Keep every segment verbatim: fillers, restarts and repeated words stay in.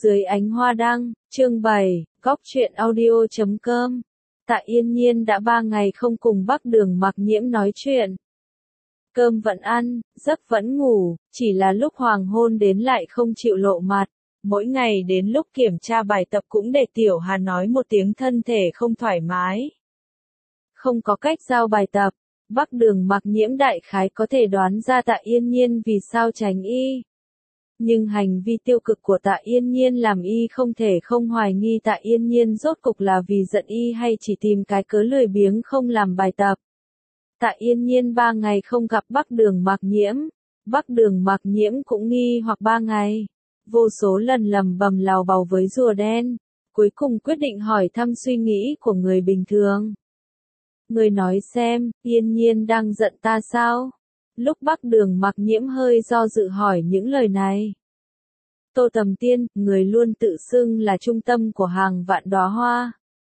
Dưới ánh hoa đăng, chương bảy, góc truyện audio chấm com. Tạ Yên Nhiên đã ba ngày không cùng Bắc Đường Mặc Nhiễm nói chuyện. Cơm vẫn ăn, giấc vẫn ngủ, chỉ là lúc hoàng hôn đến lại không chịu lộ mặt. Mỗi ngày đến lúc kiểm tra bài tập cũng để Tiểu Hà nói một tiếng thân thể không thoải mái. Không có cách giao bài tập, Bắc Đường Mặc Nhiễm đại khái có thể đoán ra Tạ Yên Nhiên vì sao tránh y. Nhưng hành vi tiêu cực của Tạ Yên Nhiên làm y không thể không hoài nghi Tạ Yên Nhiên rốt cục là vì giận y hay chỉ tìm cái cớ lười biếng không làm bài tập. Tạ Yên Nhiên ba ngày không gặp Bắc Đường Mặc Nhiễm, Bắc Đường Mặc Nhiễm cũng nghi hoặc ba ngày. Vô số lần lầm bầm lào bào với rùa đen, cuối cùng quyết định hỏi thăm suy nghĩ của người bình thường. Người nói xem, Yên Nhiên đang giận ta sao? Lúc Bắc Đường Mặc Nhiễm hơi do dự hỏi những lời này. Tô Tầm Tiên, người luôn tự xưng là trung tâm của hàng vạn đóa hoa.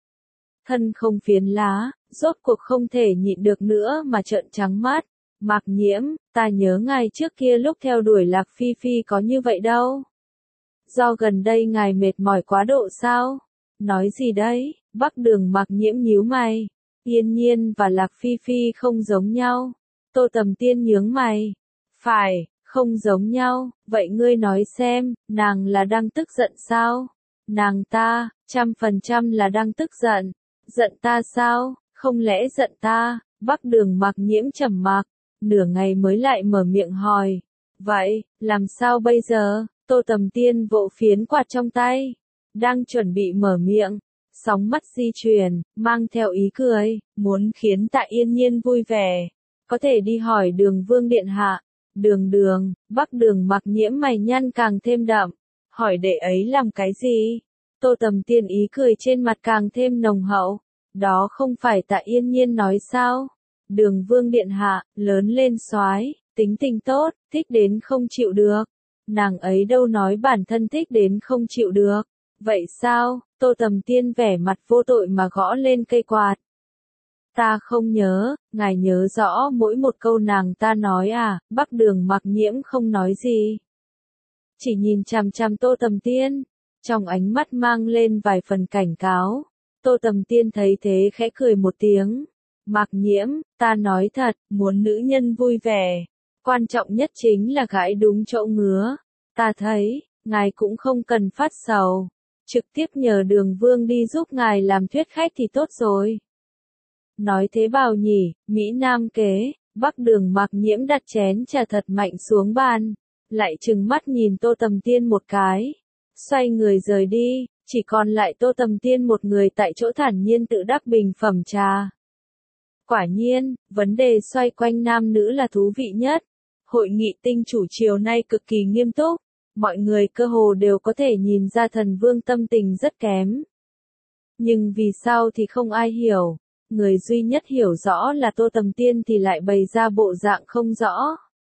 Thân không phiến lá, rốt cuộc không thể nhịn được nữa mà trợn trắng mắt. Mặc Nhiễm, ta nhớ ngài trước kia lúc theo đuổi Lạc Phi Phi có như vậy đâu. Do gần đây ngài mệt mỏi quá độ sao? Nói gì đấy? Bắc Đường Mặc Nhiễm nhíu mày. Yên Nhiên và Lạc Phi Phi không giống nhau. Tô Tầm Tiên nhướng mày. Phải, không giống nhau, vậy ngươi nói xem, nàng là đang tức giận sao? Nàng ta, trăm phần trăm là đang tức giận. Giận ta sao? Không lẽ giận ta? Bắc Đường Mặc Nhiễm trầm mặc, nửa ngày mới lại mở miệng hỏi. Vậy, làm sao bây giờ? Tô Tầm Tiên vỗ phiến quạt trong tay, đang chuẩn bị mở miệng. Sóng mắt di chuyển, mang theo ý cười, muốn khiến Tạ Yên Nhiên vui vẻ. Có thể đi hỏi Đường Vương điện hạ. Đường đường, Bắc Đường Mặc Nhiễm mày nhăn càng thêm đậm. Hỏi đệ ấy làm cái gì? Tô Tầm Tiên ý cười trên mặt càng thêm nồng hậu. Đó không phải Tạ Yên Nhiên nói sao? Đường Vương điện hạ, lớn lên soái, tính tình tốt, thích đến không chịu được. Nàng ấy đâu nói bản thân thích đến không chịu được. Vậy sao? Tô Tầm Tiên vẻ mặt vô tội mà gõ lên cây quạt. Ta không nhớ, ngài nhớ rõ mỗi một câu nàng ta nói à? Bắc Đường Mặc Nhiễm không nói gì. Chỉ nhìn chằm chằm Tô Tầm Tiên, trong ánh mắt mang lên vài phần cảnh cáo. Tô Tầm Tiên thấy thế khẽ cười một tiếng. Mặc Nhiễm, ta nói thật, muốn nữ nhân vui vẻ, quan trọng nhất chính là gãi đúng chỗ ngứa. Ta thấy, ngài cũng không cần phát sầu, trực tiếp nhờ Đường Vương đi giúp ngài làm thuyết khách thì tốt rồi. Nói thế bảo nhỉ, Mỹ Nam kế. Bắc Đường Mặc Nhiễm đặt chén trà thật mạnh xuống bàn, lại trừng mắt nhìn Tô Tầm Tiên một cái, xoay người rời đi, chỉ còn lại Tô Tầm Tiên một người tại chỗ thản nhiên tự đắc bình phẩm trà. Quả nhiên, vấn đề xoay quanh nam nữ là thú vị nhất. Hội nghị tinh chủ chiều nay cực kỳ nghiêm túc, mọi người cơ hồ đều có thể nhìn ra Thần Vương tâm tình rất kém. Nhưng vì sao thì không ai hiểu. Người duy nhất hiểu rõ là Tô Tầm Tiên thì lại bày ra bộ dạng không rõ.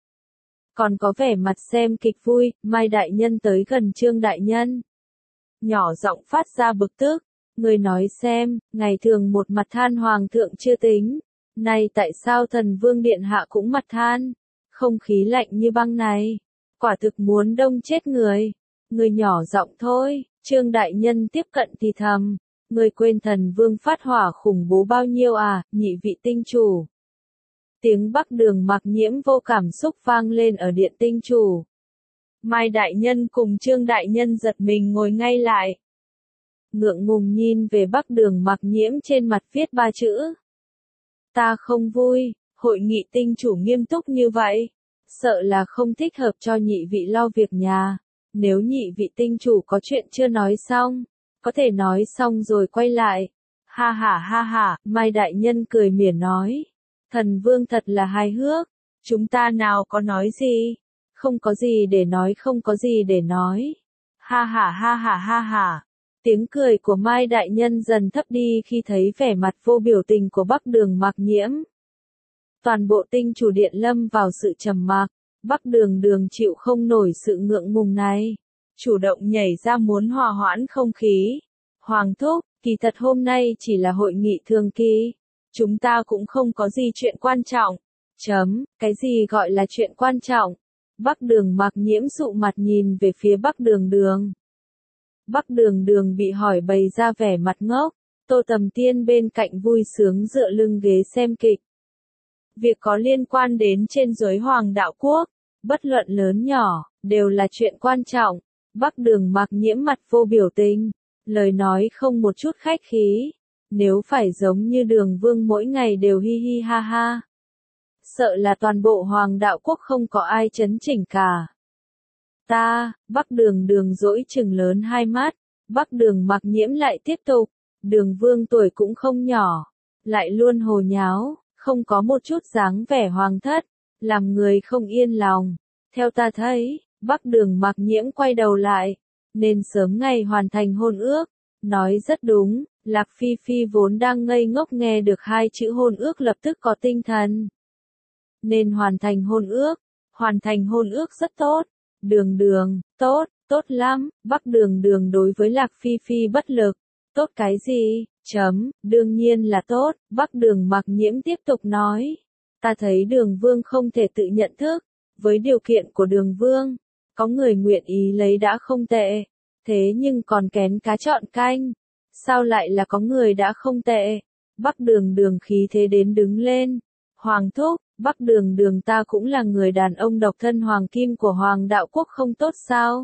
Còn có vẻ mặt xem kịch vui, Mai Đại Nhân tới gần Trương Đại Nhân. Nhỏ giọng phát ra bực tức. Người nói xem, ngày thường một mặt than hoàng thượng chưa tính. Này tại sao Thần Vương điện hạ cũng mặt than? Không khí lạnh như băng này. Quả thực muốn đông chết người. Người nhỏ giọng thôi, Trương Đại Nhân tiếp cận thì thầm. Người quên Thần Vương phát hỏa khủng bố bao nhiêu à, nhị vị tinh chủ. Tiếng Bắc Đường Mặc Nhiễm vô cảm xúc vang lên ở điện tinh chủ. Mai Đại Nhân cùng Trương Đại Nhân giật mình ngồi ngay lại. Ngượng ngùng nhìn về Bắc Đường Mặc Nhiễm trên mặt viết ba chữ. Ta không vui, hội nghị tinh chủ nghiêm túc như vậy. Sợ là không thích hợp cho nhị vị lo việc nhà. Nếu nhị vị tinh chủ có chuyện chưa nói xong, có thể nói xong rồi quay lại. Ha ha ha ha, Mai Đại Nhân cười mỉa nói. Thần Vương thật là hài hước. Chúng ta nào có nói gì? Không có gì để nói, không có gì để nói. Ha ha ha ha ha ha. Tiếng cười của Mai Đại Nhân dần thấp đi khi thấy vẻ mặt vô biểu tình của Bắc Đường Mặc Nhiễm. Toàn bộ tinh chủ điện lâm vào sự trầm mặc. Bắc Đường Đường chịu không nổi sự ngượng ngùng này, chủ động nhảy ra muốn hòa hoãn không khí. Hoàng thúc, kỳ thật hôm nay chỉ là hội nghị thường kỳ. Chúng ta cũng không có gì chuyện quan trọng. Chấm, cái gì gọi là chuyện quan trọng? Bắc Đường Mặc Nhiễm dụ mặt nhìn về phía Bắc Đường Đường. Bắc Đường Đường bị hỏi bày ra vẻ mặt ngốc, Tô Tầm Tiên bên cạnh vui sướng dựa lưng ghế xem kịch. Việc có liên quan đến trên dưới Hoàng đạo quốc, bất luận lớn nhỏ, đều là chuyện quan trọng. Bắc Đường Mặc Nhiễm mặt vô biểu tình, lời nói không một chút khách khí. Nếu phải giống như Đường Vương mỗi ngày đều hi hi ha ha, sợ là toàn bộ Hoàng đạo quốc không có ai chấn chỉnh cả. Ta, Bắc Đường Đường dỗi trừng lớn hai mắt, Bắc Đường Mặc Nhiễm lại tiếp tục, Đường Vương tuổi cũng không nhỏ, lại luôn hồ nháo, không có một chút dáng vẻ hoàng thất, làm người không yên lòng. Theo ta thấy, Bắc Đường Mặc Nhiễm quay đầu lại, nên sớm ngày hoàn thành hôn ước. Nói rất đúng, Lạc Phi Phi vốn đang ngây ngốc nghe được hai chữ hôn ước lập tức có tinh thần. Nên hoàn thành hôn ước, hoàn thành hôn ước rất tốt. Đường Đường, tốt, tốt lắm. Bắc Đường Đường đối với Lạc Phi Phi bất lực. Tốt cái gì? Chấm, đương nhiên là tốt. Bắc Đường Mặc Nhiễm tiếp tục nói. Ta thấy Đường Vương không thể tự nhận thức. Với điều kiện của Đường Vương, có người nguyện ý lấy đã không tệ. Thế nhưng còn kén cá chọn canh. Sao lại là có người đã không tệ? Bắc Đường Đường khí thế đến đứng lên. Hoàng thúc, Bắc Đường Đường ta cũng là người đàn ông độc thân hoàng kim của Hoàng đạo quốc không tốt sao?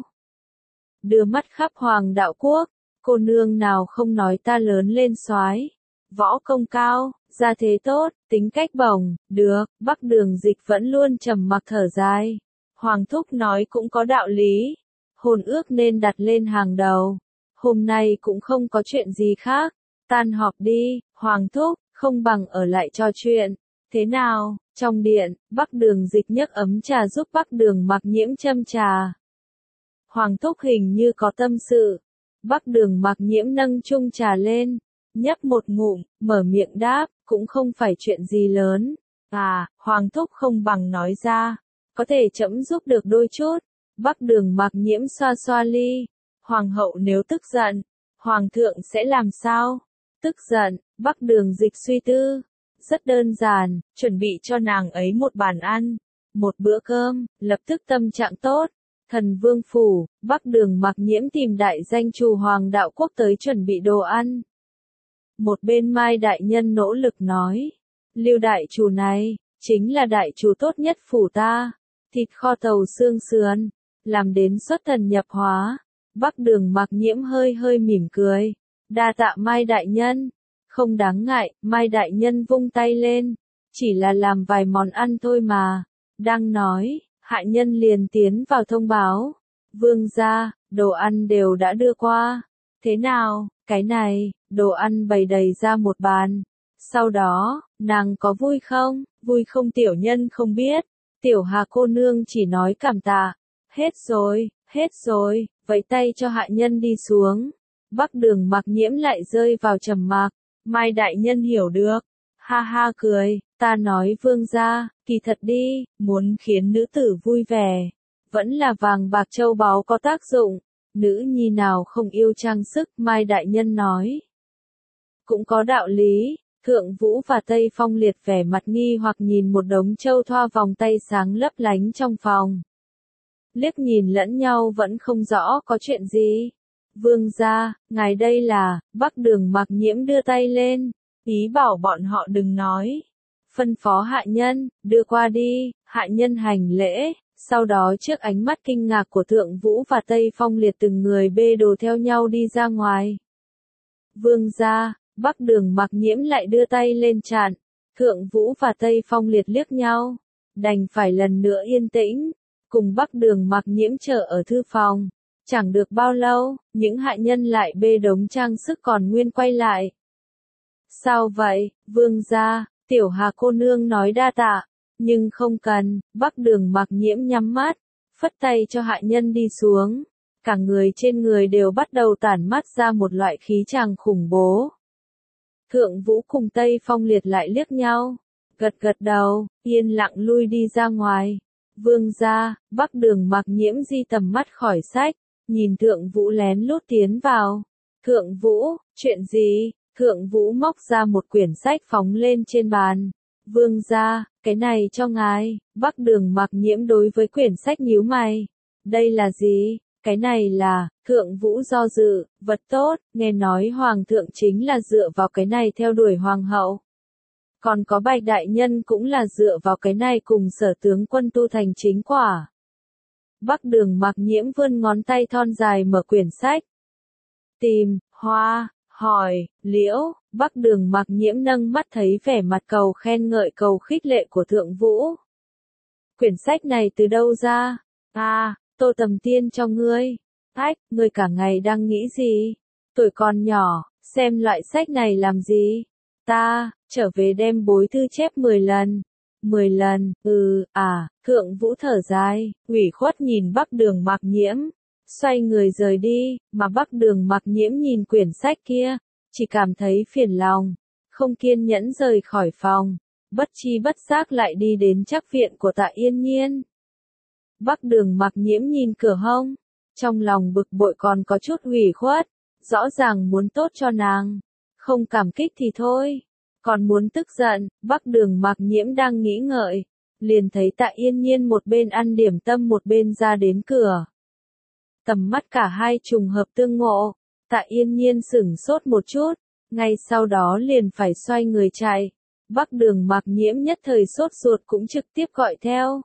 Đưa mắt khắp Hoàng đạo quốc, cô nương nào không nói ta lớn lên soái, võ công cao, gia thế tốt, tính cách bổng, được. Bắc Đường Dịch vẫn luôn trầm mặc thở dài. Hoàng thúc nói cũng có đạo lý. Hôn ước nên đặt lên hàng đầu. Hôm nay cũng không có chuyện gì khác. Tan họp đi, Hoàng thúc, không bằng ở lại trò chuyện. Thế nào? Trong điện, Bắc Đường Dịch nhấc ấm trà giúp Bắc Đường Mặc Nhiễm châm trà. Hoàng thúc hình như có tâm sự. Bắc Đường Mặc Nhiễm nâng chung trà lên, nhấp một ngụm, mở miệng đáp, cũng không phải chuyện gì lớn. À, Hoàng thúc không bằng nói ra, có thể trẫm giúp được đôi chút. Bắc Đường Mặc Nhiễm xoa xoa ly. Hoàng hậu nếu tức giận, Hoàng thượng sẽ làm sao? Tức giận, Bắc Đường Dịch suy tư. Rất đơn giản, chuẩn bị cho nàng ấy một bàn ăn, một bữa cơm, lập tức tâm trạng tốt. Thần Vương phủ, Bắc Đường Mặc Nhiễm tìm đại danh chủ Hoàng đạo quốc tới chuẩn bị đồ ăn. Một bên Mai đại nhân nỗ lực nói, Lưu đại chủ này, chính là đại chủ tốt nhất phủ ta. Thịt kho tàu xương sườn, làm đến xuất thần nhập hóa. Bắc Đường Mặc Nhiễm hơi hơi mỉm cười. Đa tạ Mai đại nhân. Không đáng ngại, Mai đại nhân vung tay lên. Chỉ là làm vài món ăn thôi mà. Đang nói, hạ nhân liền tiến vào thông báo. Vương gia, đồ ăn đều đã đưa qua. Thế nào, cái này, đồ ăn bày đầy ra một bàn. Sau đó, nàng có vui không? Vui không tiểu nhân không biết. Tiểu Hà cô nương chỉ nói cảm tạ. Hết rồi, hết rồi, vẫy tay cho hạ nhân đi xuống. Bắc Đường Mặc Nhiễm lại rơi vào trầm mặc. Mai đại nhân hiểu được. Ha ha cười, ta nói vương gia, kỳ thật đi, muốn khiến nữ tử vui vẻ. Vẫn là vàng bạc châu báu có tác dụng. Nữ nhi nào không yêu trang sức, Mai đại nhân nói. Cũng có đạo lý. Thượng Vũ và Tây Phong Liệt vẻ mặt nghi hoặc nhìn một đống châu thoa vòng tay sáng lấp lánh trong phòng. Liếc nhìn lẫn nhau vẫn không rõ có chuyện gì. Vương gia, ngài đây là, Bắc Đường Mặc Nhiễm đưa tay lên, ý bảo bọn họ đừng nói. Phân phó hạ nhân, đưa qua đi, hạ nhân hành lễ, sau đó trước ánh mắt kinh ngạc của Thượng Vũ và Tây Phong Liệt từng người bê đồ theo nhau đi ra ngoài. Vương gia, Bắc Đường Mặc Nhiễm lại đưa tay lên chặn. Thượng Vũ và Tây Phong Liệt liếc nhau, đành phải lần nữa yên tĩnh, cùng Bắc Đường Mặc Nhiễm chờ ở thư phòng. Chẳng được bao lâu, những hạ nhân lại bê đống trang sức còn nguyên quay lại. Sao vậy, vương gia? Tiểu Hà cô nương nói đa tạ, nhưng không cần. Bắc Đường Mặc Nhiễm nhắm mắt, phất tay cho hạ nhân đi xuống. Cả người trên người đều bắt đầu tản mát ra một loại khí tràng khủng bố. Thượng Vũ cùng Tây Phong Liệt lại liếc nhau, gật gật đầu, yên lặng lui đi ra ngoài. Vương gia, Bắc Đường Mặc Nhiễm di tầm mắt khỏi sách, nhìn Thượng Vũ lén lút tiến vào. Thượng Vũ, chuyện gì? Thượng Vũ móc ra một quyển sách phóng lên trên bàn. Vương gia, cái này cho ngài. Bắc Đường Mặc Nhiễm đối với quyển sách nhíu mày. Đây là gì? Cái này là, thượng vũ do dự, vật tốt, nghe nói hoàng thượng chính là dựa vào cái này theo đuổi hoàng hậu. Còn có bạch đại nhân cũng là dựa vào cái này cùng sở tướng quân tu thành chính quả. Bắc Đường Mặc Nhiễm vươn ngón tay thon dài mở quyển sách. Tìm, hoa, hỏi, liễu, Bắc Đường Mặc Nhiễm nâng mắt thấy vẻ mặt cầu khen ngợi cầu khích lệ của thượng vũ. Quyển sách này từ đâu ra? À, Tô Tầm Tiên cho ngươi. Ách, ngươi cả ngày đang nghĩ gì? Tuổi còn nhỏ, xem loại sách này làm gì? Ta, trở về đem bối thư chép mười lần. Mười lần, ừ, à, thượng vũ thở dài, ủy khuất nhìn Bắc Đường Mặc Nhiễm. Xoay người rời đi, mà Bắc Đường Mặc Nhiễm nhìn quyển sách kia, chỉ cảm thấy phiền lòng, không kiên nhẫn rời khỏi phòng, bất chi bất giác lại đi đến trắc viện của Tạ Yên Nhiên. Bắc Đường Mặc Nhiễm nhìn cửa hông, trong lòng bực bội còn có chút ủy khuất, rõ ràng muốn tốt cho nàng, không cảm kích thì thôi, còn muốn tức giận. Bắc Đường Mặc Nhiễm đang nghĩ ngợi, liền thấy Tạ Yên Nhiên một bên ăn điểm tâm một bên ra đến cửa. Tầm mắt cả hai trùng hợp tương ngộ, Tạ Yên Nhiên sửng sốt một chút, ngay sau đó liền phải xoay người chạy. Bắc Đường Mặc Nhiễm nhất thời sốt ruột cũng trực tiếp gọi theo.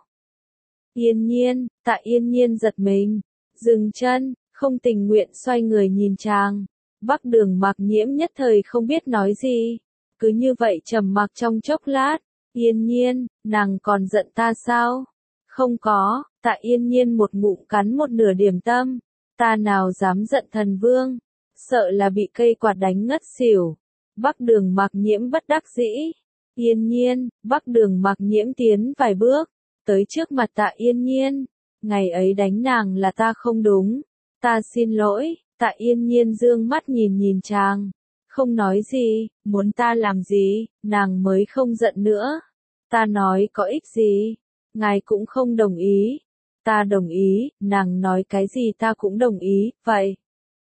Yên Nhiên, Tạ Yên Nhiên giật mình, dừng chân, không tình nguyện xoay người nhìn chàng. Bắc Đường Mặc Nhiễm nhất thời không biết nói gì, cứ như vậy trầm mặc trong chốc lát. Yên Nhiên, nàng còn giận ta sao? Không có. Tạ Yên Nhiên một ngụm cắn một nửa điểm tâm, ta nào dám giận thần vương, sợ là bị cây quạt đánh ngất xỉu. Bắc Đường Mặc Nhiễm bất đắc dĩ. Yên Nhiên, Bắc Đường Mặc Nhiễm tiến vài bước, tới trước mặt Tạ Yên Nhiên. Ngày ấy đánh nàng là ta không đúng, ta xin lỗi. Tạ Yên Nhiên dương mắt nhìn nhìn chàng, không nói gì, muốn ta làm gì, nàng mới không giận nữa. Ta nói có ích gì, ngài cũng không đồng ý. Ta đồng ý, nàng nói cái gì ta cũng đồng ý, vậy.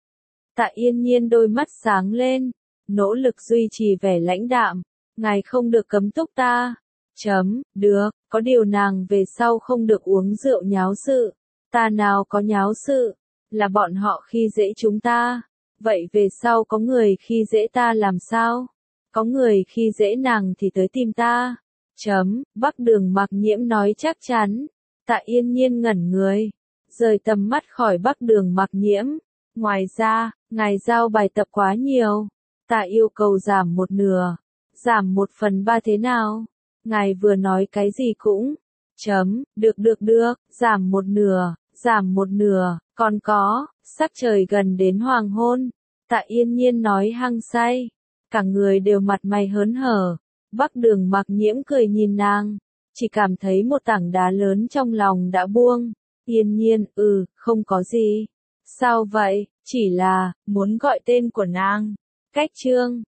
Tạ Yên Nhiên đôi mắt sáng lên, nỗ lực duy trì vẻ lãnh đạm, ngài không được cấm túc ta. Chấm, được, có điều nàng về sau không được uống rượu nháo sự. Ta nào có nháo sự, là bọn họ khi dễ chúng ta. Vậy về sau có người khi dễ ta làm sao? Có người khi dễ nàng thì tới tìm ta. Chấm, Bắc Đường Mặc Nhiễm nói chắc chắn. Tạ Yên Nhiên ngẩn người, rời tầm mắt khỏi Bắc Đường Mặc Nhiễm. Ngoài ra, ngài giao bài tập quá nhiều, ta yêu cầu giảm một nửa, giảm một phần ba thế nào? Ngài vừa nói cái gì cũng, chấm, được được được, giảm một nửa, giảm một nửa, còn có, sắc trời gần đến hoàng hôn. Tạ Yên Nhiên nói hăng say, cả người đều mặt mày hớn hở. Bắc Đường Mặc Nhiễm cười nhìn nàng, chỉ cảm thấy một tảng đá lớn trong lòng đã buông. Yên Nhiên, ừ, không có gì. Sao vậy, chỉ là, muốn gọi tên của nàng. Cách chương